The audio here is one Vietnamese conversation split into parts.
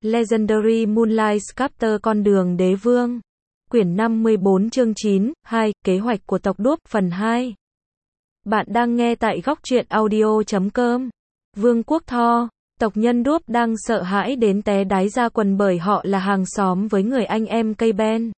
Legendary Moonlight Sculptor Con đường đế vương. Quyển 54 chương 9, 2, Kế hoạch của tộc đuốc phần 2. Bạn đang nghe tại góc truyện audio.com. Vương quốc Tho, tộc nhân đuốc đang sợ hãi đến té đái ra quần bởi họ là hàng xóm với người anh em cây ben.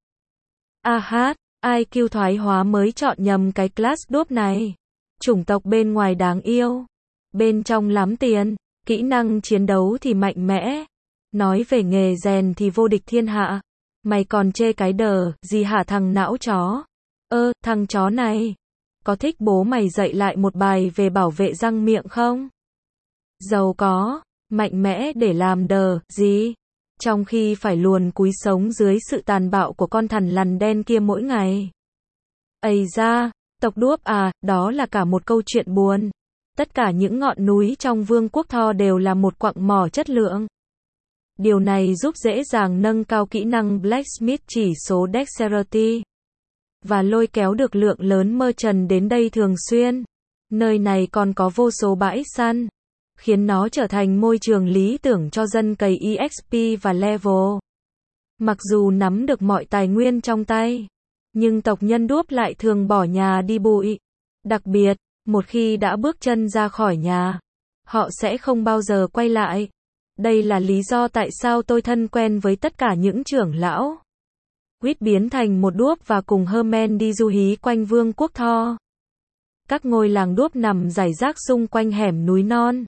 IQ thoái hóa mới chọn nhầm cái class đuốc này. Chủng tộc bên ngoài đáng yêu, bên trong lắm tiền, kỹ năng chiến đấu thì mạnh mẽ. Nói về nghề rèn thì vô địch thiên hạ. Mày còn chê cái đờ gì hả thằng não chó? Thằng chó này, có thích bố mày dạy lại một bài về bảo vệ răng miệng không? Giàu có, mạnh mẽ để làm đờ gì? Trong khi phải luồn cúi sống dưới sự tàn bạo của con thằn lằn đen kia mỗi ngày. Ây da, tộc đuốc à, đó là cả một câu chuyện buồn. Tất cả những ngọn núi trong vương quốc Tho đều là một quặng mỏ chất lượng. Điều này giúp dễ dàng nâng cao kỹ năng Blacksmith chỉ số Dexterity và lôi kéo được lượng lớn merchant đến đây thường xuyên. Nơi này còn có vô số bãi săn, khiến nó trở thành môi trường lý tưởng cho dân cày EXP và level. Mặc dù nắm được mọi tài nguyên trong tay, nhưng tộc nhân đuốc lại thường bỏ nhà đi bụi. Đặc biệt, một khi đã bước chân ra khỏi nhà, họ sẽ không bao giờ quay lại. Đây là lý do tại sao tôi thân quen với tất cả những trưởng lão. Quýt biến thành một đuốc và cùng Herman đi du hí quanh vương quốc Tho. Các ngôi làng đuốc nằm rải rác xung quanh hẻm núi non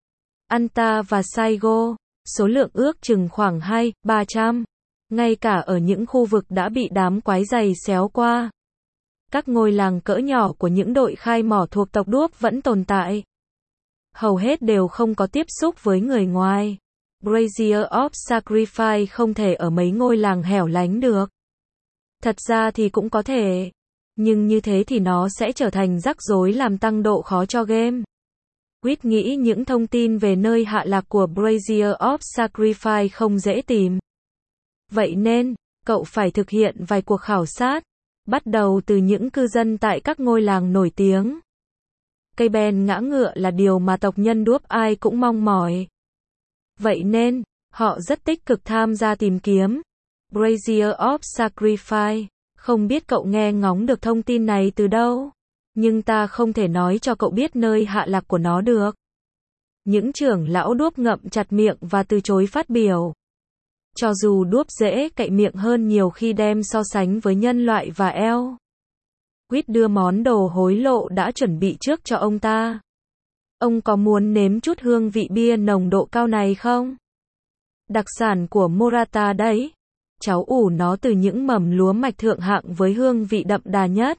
Anta và Saigo, số lượng ước chừng khoảng 200-300. Ngay cả ở những khu vực đã bị đám quái giày xéo qua, các ngôi làng cỡ nhỏ của những đội khai mỏ thuộc tộc đuốc vẫn tồn tại. Hầu hết đều không có tiếp xúc với người ngoài. Brazier of Sacrifice không thể ở mấy ngôi làng hẻo lánh được. Thật ra thì cũng có thể, nhưng như thế thì nó sẽ trở thành rắc rối làm tăng độ khó cho game. Quýt nghĩ những thông tin về nơi hạ lạc của Brazier of Sacrifice không dễ tìm. Vậy nên, cậu phải thực hiện vài cuộc khảo sát, bắt đầu từ những cư dân tại các ngôi làng nổi tiếng. Cây ben ngã ngựa là điều mà tộc nhân đuốc ai cũng mong mỏi. Vậy nên, họ rất tích cực tham gia tìm kiếm Brazier of Sacrifice. Không biết cậu nghe ngóng được thông tin này từ đâu, nhưng ta không thể nói cho cậu biết nơi hạ lạc của nó được. Những trưởng lão đuốc ngậm chặt miệng và từ chối phát biểu. Cho dù đuốc dễ cậy miệng hơn nhiều khi đem so sánh với nhân loại và elf. Quýt đưa món đồ hối lộ đã chuẩn bị trước cho ông ta. Ông có muốn nếm chút hương vị bia nồng độ cao này không? Đặc sản của Morata đấy. Cháu ủ nó từ những mầm lúa mạch thượng hạng với hương vị đậm đà nhất.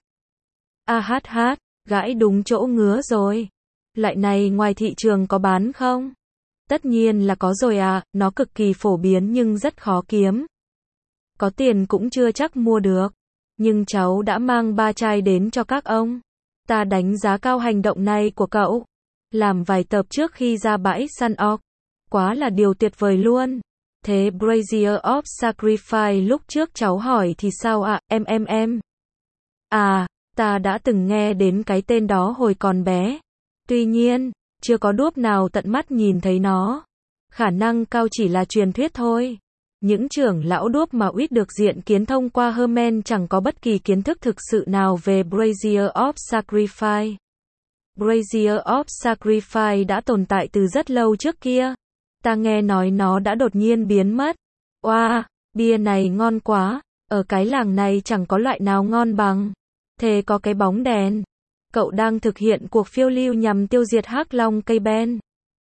Gãi đúng chỗ ngứa rồi. Loại này ngoài thị trường có bán không? Tất nhiên là có rồi à, nó cực kỳ phổ biến nhưng rất khó kiếm. Có tiền cũng chưa chắc mua được. Nhưng cháu đã mang 3 chai đến cho các ông. Ta đánh giá cao hành động này của cậu. Làm vài tập trước khi ra bãi săn orc. Quá là điều tuyệt vời luôn. Thế Brazier of Sacrifice lúc trước cháu hỏi thì sao ạ, em? Ta đã từng nghe đến cái tên đó hồi còn bé. Tuy nhiên, chưa có đuốc nào tận mắt nhìn thấy nó. Khả năng cao chỉ là truyền thuyết thôi. Những trưởng lão đuốc mà Quýt được diện kiến thông qua Herman chẳng có bất kỳ kiến thức thực sự nào về Brazier of Sacrifice. Brazier of Sacrifice đã tồn tại từ rất lâu trước kia. Ta nghe nói nó đã đột nhiên biến mất. Bia này ngon quá. Ở cái làng này chẳng có loại nào ngon bằng. Thế có cái bóng đèn. Cậu đang thực hiện cuộc phiêu lưu nhằm tiêu diệt hắc long cây ben.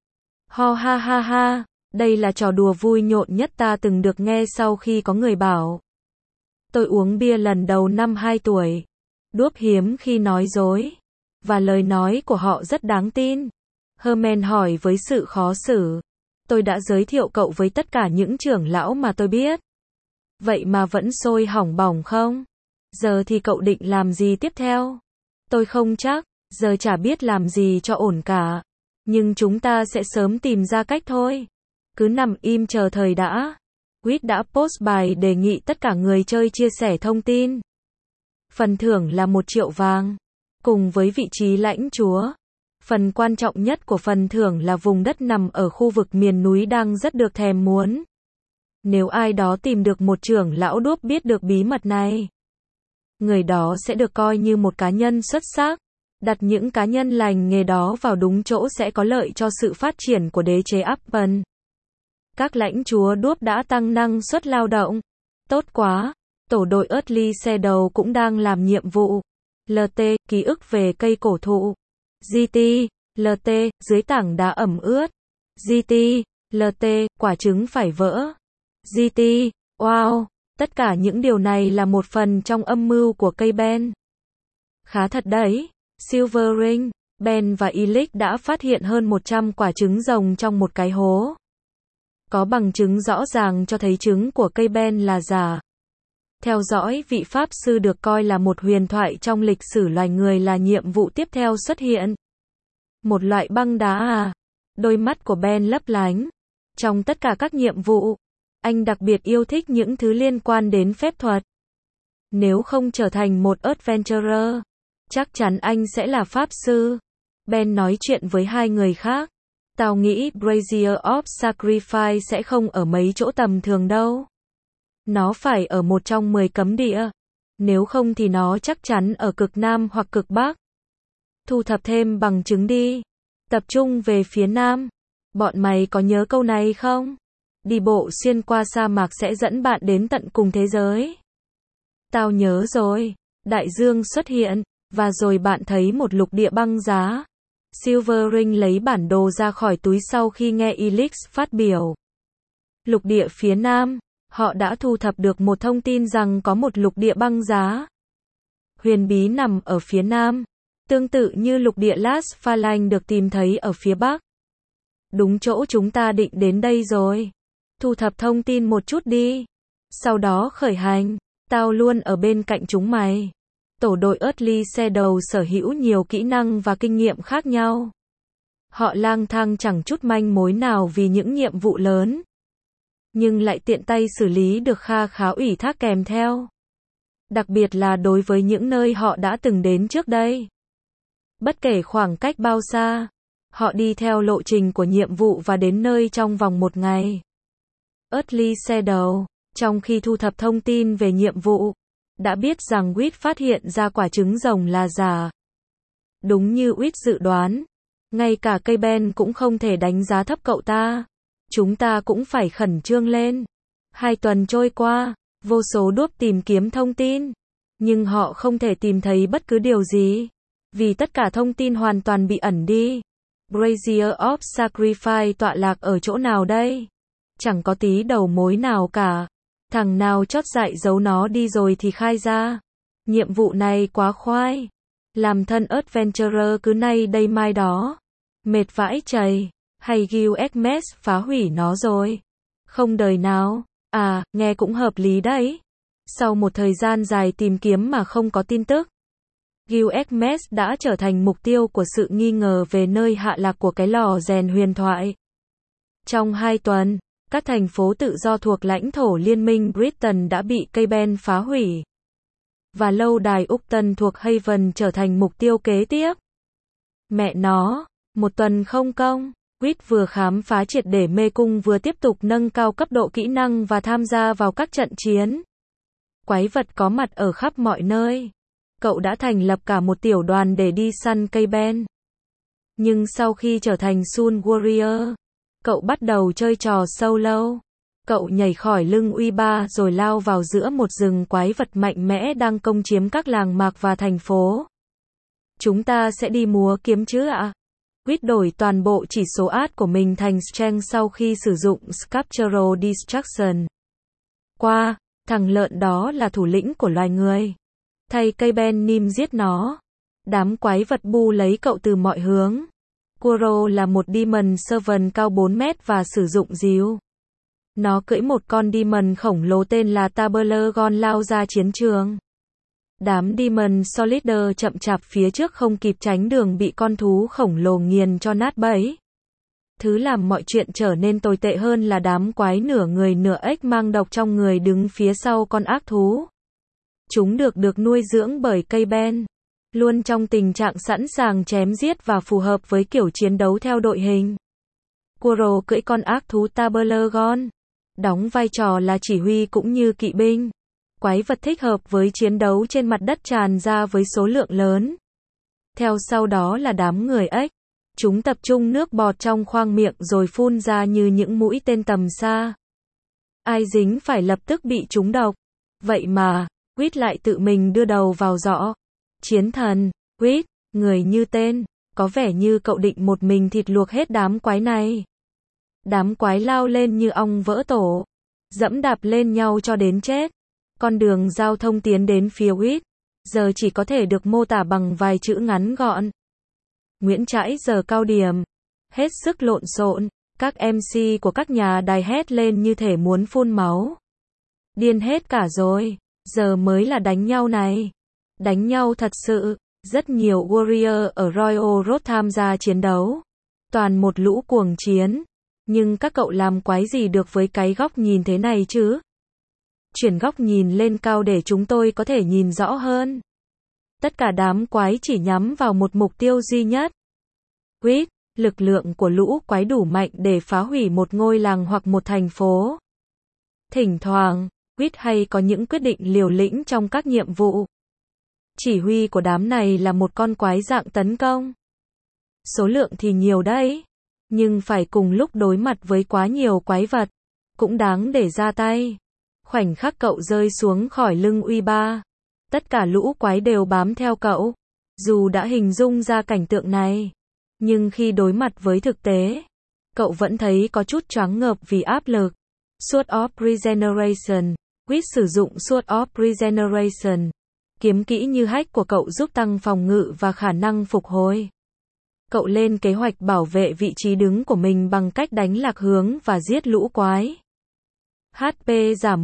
Ha. Đây là trò đùa vui nhộn nhất ta từng được nghe sau khi có người bảo. Tôi uống bia lần đầu năm 2 tuổi. Đuốc hiếm khi nói dối. Và lời nói của họ rất đáng tin. Herman hỏi với sự khó xử. Tôi đã giới thiệu cậu với tất cả những trưởng lão mà tôi biết. Vậy mà vẫn sôi hỏng bỏng không? Giờ thì cậu định làm gì tiếp theo? Tôi không chắc, giờ chả biết làm gì cho ổn cả. Nhưng chúng ta sẽ sớm tìm ra cách thôi. Cứ nằm im chờ thời đã. Quýt đã post bài đề nghị tất cả người chơi chia sẻ thông tin. Phần thưởng là 1 triệu vàng. Cùng với vị trí lãnh chúa. Phần quan trọng nhất của phần thưởng là vùng đất nằm ở khu vực miền núi đang rất được thèm muốn. Nếu ai đó tìm được một trưởng lão đốp biết được bí mật này, người đó sẽ được coi như một cá nhân xuất sắc. Đặt những cá nhân lành nghề đó vào đúng chỗ sẽ có lợi cho sự phát triển của đế chế Apple. Các lãnh chúa đốp đã tăng năng suất lao động. Tốt quá. Tổ đội Earthly Shadow cũng đang làm nhiệm vụ. LT, ký ức về cây cổ thụ. GT, LT, dưới tảng đá ẩm ướt. GT, LT, quả trứng phải vỡ. GT, wow, tất cả những điều này là một phần trong âm mưu của cây Ben. Khá thật đấy. Silvering, Ben và Elix đã phát hiện hơn 100 quả trứng rồng trong một cái hố. Có bằng chứng rõ ràng cho thấy trứng của cây Ben là giả. Theo dõi vị pháp sư được coi là một huyền thoại trong lịch sử loài người là nhiệm vụ tiếp theo xuất hiện. Một loại băng đá à? Đôi mắt của Ben lấp lánh. Trong tất cả các nhiệm vụ, anh đặc biệt yêu thích những thứ liên quan đến phép thuật. Nếu không trở thành một adventurer, chắc chắn anh sẽ là pháp sư. Ben nói chuyện với hai người khác. Tao nghĩ Brazier of Sacrifice sẽ không ở mấy chỗ tầm thường đâu. Nó phải ở một trong 10 cấm địa. Nếu không thì nó chắc chắn ở cực Nam hoặc cực Bắc. Thu thập thêm bằng chứng đi. Tập trung về phía Nam. Bọn mày có nhớ câu này không? Đi bộ xuyên qua sa mạc sẽ dẫn bạn đến tận cùng thế giới. Tao nhớ rồi. Đại dương xuất hiện. Và rồi bạn thấy một lục địa băng giá. Silvering lấy bản đồ ra khỏi túi sau khi nghe Elix phát biểu. Lục địa phía Nam. Họ đã thu thập được một thông tin rằng có một lục địa băng giá huyền bí nằm ở phía Nam. Tương tự như lục địa Las Phalanx được tìm thấy ở phía Bắc. Đúng chỗ chúng ta định đến đây rồi. Thu thập thông tin một chút đi. Sau đó khởi hành. Tao luôn ở bên cạnh chúng mày. Tổ đội Earthly Shadow sở hữu nhiều kỹ năng và kinh nghiệm khác nhau. Họ lang thang chẳng chút manh mối nào vì những nhiệm vụ lớn. Nhưng lại tiện tay xử lý được kha khá ủy thác kèm theo. Đặc biệt là đối với những nơi họ đã từng đến trước đây. Bất kể khoảng cách bao xa, họ đi theo lộ trình của nhiệm vụ và đến nơi trong vòng một ngày. Earthly Shadow, trong khi thu thập thông tin về nhiệm vụ, đã biết rằng Wit phát hiện ra quả trứng rồng là giả. Đúng như Wit dự đoán, ngay cả cây Ben cũng không thể đánh giá thấp cậu ta. Chúng ta cũng phải khẩn trương lên. 2 tuần trôi qua, vô số đốp tìm kiếm thông tin. Nhưng họ không thể tìm thấy bất cứ điều gì. Vì tất cả thông tin hoàn toàn bị ẩn đi. Brazier of Sacrifice tọa lạc ở chỗ nào đây? Chẳng có tí đầu mối nào cả. Thằng nào chót dại giấu nó đi rồi thì khai ra. Nhiệm vụ này quá khoai. Làm thân adventurer cứ nay đây mai đó. Mệt vãi chầy. Hay Gilgamesh phá hủy nó rồi. Không đời nào. À, nghe cũng hợp lý đấy. Sau một thời gian dài tìm kiếm mà không có tin tức, Gilgamesh đã trở thành mục tiêu của sự nghi ngờ về nơi hạ lạc của cái lò rèn huyền thoại. Trong 2 tuần, các thành phố tự do thuộc lãnh thổ Liên minh Britain đã bị cây Ben phá hủy. Và lâu đài Upton thuộc Haven trở thành mục tiêu kế tiếp. Mẹ nó, 1 tuần không công. Wit vừa khám phá triệt để mê cung vừa tiếp tục nâng cao cấp độ kỹ năng và tham gia vào các trận chiến. Quái vật có mặt ở khắp mọi nơi. Cậu đã thành lập cả một tiểu đoàn để đi săn cây Ben. Nhưng sau khi trở thành Soul Warrior, cậu bắt đầu chơi trò solo. Cậu nhảy khỏi lưng uy ba rồi lao vào giữa một rừng quái vật mạnh mẽ đang công chiếm các làng mạc và thành phố. Chúng ta sẽ đi múa kiếm chứ ạ? Wit đổi toàn bộ chỉ số át của mình thành Strength sau khi sử dụng Sculptural Destruction. Qua, thằng lợn đó là thủ lĩnh của loài người. Thay cây Ben Nim giết nó. Đám quái vật bu lấy cậu từ mọi hướng. Quoro là một Demon Servant cao 4 mét và sử dụng dìu. Nó cưỡi một con Demon khổng lồ tên là Taberlagon lao ra chiến trường. Đám Demon Solider chậm chạp phía trước không kịp tránh đường bị con thú khổng lồ nghiền cho nát bẫy. Thứ làm mọi chuyện trở nên tồi tệ hơn là đám quái nửa người nửa ếch mang độc trong người đứng phía sau con ác thú. Chúng được nuôi dưỡng bởi cây Ben, luôn trong tình trạng sẵn sàng chém giết và phù hợp với kiểu chiến đấu theo đội hình. Quoro cưỡi con ác thú Taberlagon. đóng vai trò là chỉ huy cũng như kỵ binh. Quái vật thích hợp với chiến đấu trên mặt đất tràn ra với số lượng lớn. Theo sau đó là đám người ếch. Chúng tập trung nước bọt trong khoang miệng rồi phun ra như những mũi tên tầm xa. Ai dính phải lập tức bị trúng độc. Vậy mà, Quýt lại tự mình đưa đầu vào giỏ. Chiến thần, Quýt, người như tên, có vẻ như cậu định một mình thịt luộc hết đám quái này. Đám quái lao lên như ong vỡ tổ, dẫm đạp lên nhau cho đến chết. Con đường giao thông tiến đến phía Quýt, giờ chỉ có thể được mô tả bằng vài chữ ngắn gọn. Nguyễn Trãi giờ cao điểm, hết sức lộn xộn, các MC của các nhà đài hét lên như thể muốn phun máu. Điên hết cả rồi, giờ mới là đánh nhau này. Đánh nhau thật sự, rất nhiều warrior ở Royal Road tham gia chiến đấu. Toàn một lũ cuồng chiến, nhưng các cậu làm quái gì được với cái góc nhìn thế này chứ? Chuyển góc nhìn lên cao để chúng tôi có thể nhìn rõ hơn. Tất cả đám quái chỉ nhắm vào một mục tiêu duy nhất. Quýt, lực lượng của lũ quái đủ mạnh để phá hủy một ngôi làng hoặc một thành phố. Thỉnh thoảng, Quýt hay có những quyết định liều lĩnh trong các nhiệm vụ. Chỉ huy của đám này là một con quái dạng tấn công. Số lượng thì nhiều đấy, nhưng phải cùng lúc đối mặt với quá nhiều quái vật, cũng đáng để ra tay. Khoảnh khắc cậu rơi xuống khỏi lưng uy ba, tất cả lũ quái đều bám theo cậu. Dù đã hình dung ra cảnh tượng này, nhưng khi đối mặt với thực tế, cậu vẫn thấy có chút choáng ngợp vì áp lực. Sword of Regeneration. Quýt sử dụng Sword of Regeneration. Kiếm kỹ như hack của cậu giúp tăng phòng ngự và khả năng phục hồi. Cậu lên kế hoạch bảo vệ vị trí đứng của mình bằng cách đánh lạc hướng và giết lũ quái. HP giảm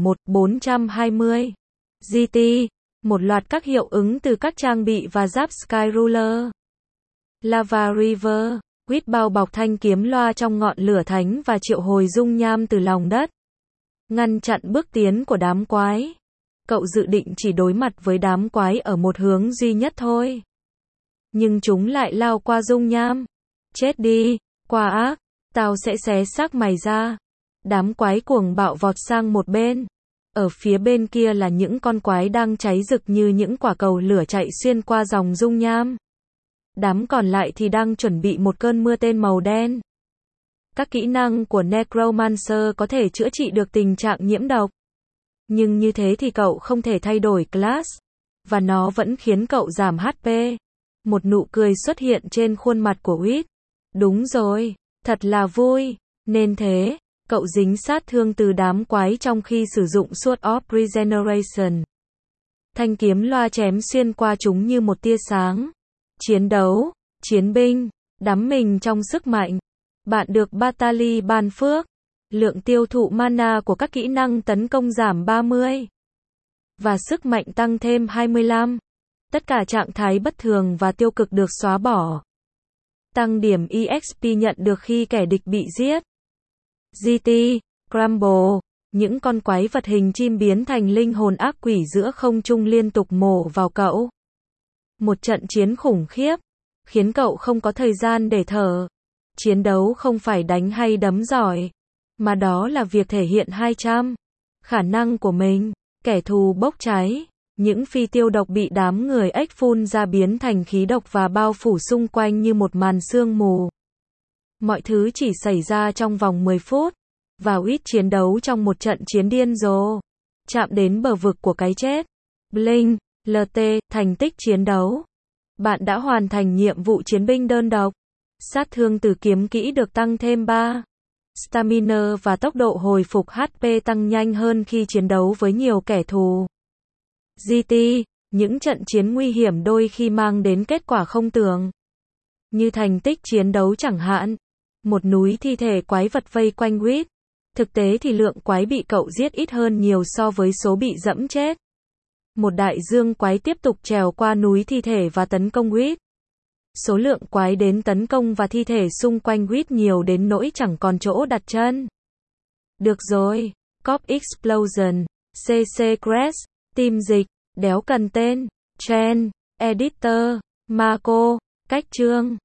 420. GT. Một loạt các hiệu ứng từ các trang bị và giáp Sky Ruler. Lava River. Quýt bao bọc thanh kiếm loa trong ngọn lửa thánh và triệu hồi dung nham từ lòng đất. Ngăn chặn bước tiến của đám quái. Cậu dự định chỉ đối mặt với đám quái ở một hướng duy nhất thôi. Nhưng chúng lại lao qua dung nham. Chết đi, quá ác, tao sẽ xé xác mày ra. Đám quái cuồng bạo vọt sang một bên. Ở phía bên kia là những con quái đang cháy rực như những quả cầu lửa chạy xuyên qua dòng dung nham. Đám còn lại thì đang chuẩn bị một cơn mưa tên màu đen. Các kỹ năng của Necromancer có thể chữa trị được tình trạng nhiễm độc. Nhưng như thế thì cậu không thể thay đổi class. Và nó vẫn khiến cậu giảm HP. Một nụ cười xuất hiện trên khuôn mặt của Quýt. Đúng rồi, thật là vui. Nên thế, cậu dính sát thương từ đám quái trong khi sử dụng Sword of Regeneration. Thanh kiếm loa chém xuyên qua chúng như một tia sáng. Chiến đấu, chiến binh, đắm mình trong sức mạnh. Bạn được Batali ban phước. Lượng tiêu thụ mana của các kỹ năng tấn công giảm 30. Và sức mạnh tăng thêm 25. Tất cả trạng thái bất thường và tiêu cực được xóa bỏ. Tăng điểm EXP nhận được khi kẻ địch bị giết. GT, Crumble. Những con quái vật hình chim biến thành linh hồn ác quỷ giữa không trung liên tục mổ vào cậu. Một trận chiến khủng khiếp, khiến cậu không có thời gian để thở. Chiến đấu không phải đánh hay đấm giỏi, mà đó là việc thể hiện 200 khả năng của mình. Kẻ thù bốc cháy, những phi tiêu độc bị đám người ếch phun ra biến thành khí độc và bao phủ xung quanh như một màn sương mù. Mọi thứ chỉ xảy ra trong vòng 10 phút, và Quýt chiến đấu trong một trận chiến điên rồ, chạm đến bờ vực của cái chết. Blink, LT, thành tích chiến đấu. Bạn đã hoàn thành nhiệm vụ chiến binh đơn độc. Sát thương từ kiếm kỹ được tăng thêm 3. Stamina và tốc độ hồi phục HP tăng nhanh hơn khi chiến đấu với nhiều kẻ thù. GT, những trận chiến nguy hiểm đôi khi mang đến kết quả không tưởng. Như thành tích chiến đấu chẳng hạn. Một núi thi thể quái vật vây quanh Quýt. Thực tế thì lượng quái bị cậu giết ít hơn nhiều so với số bị dẫm chết. Một đại dương quái tiếp tục trèo qua núi thi thể và tấn công Quýt. Số lượng quái đến tấn công và thi thể xung quanh Quýt nhiều đến nỗi chẳng còn chỗ đặt chân. Được rồi, Cop Explosion, CC Crash, Team dịch, đéo cần tên, Trend, Editor, Marco, cách chương.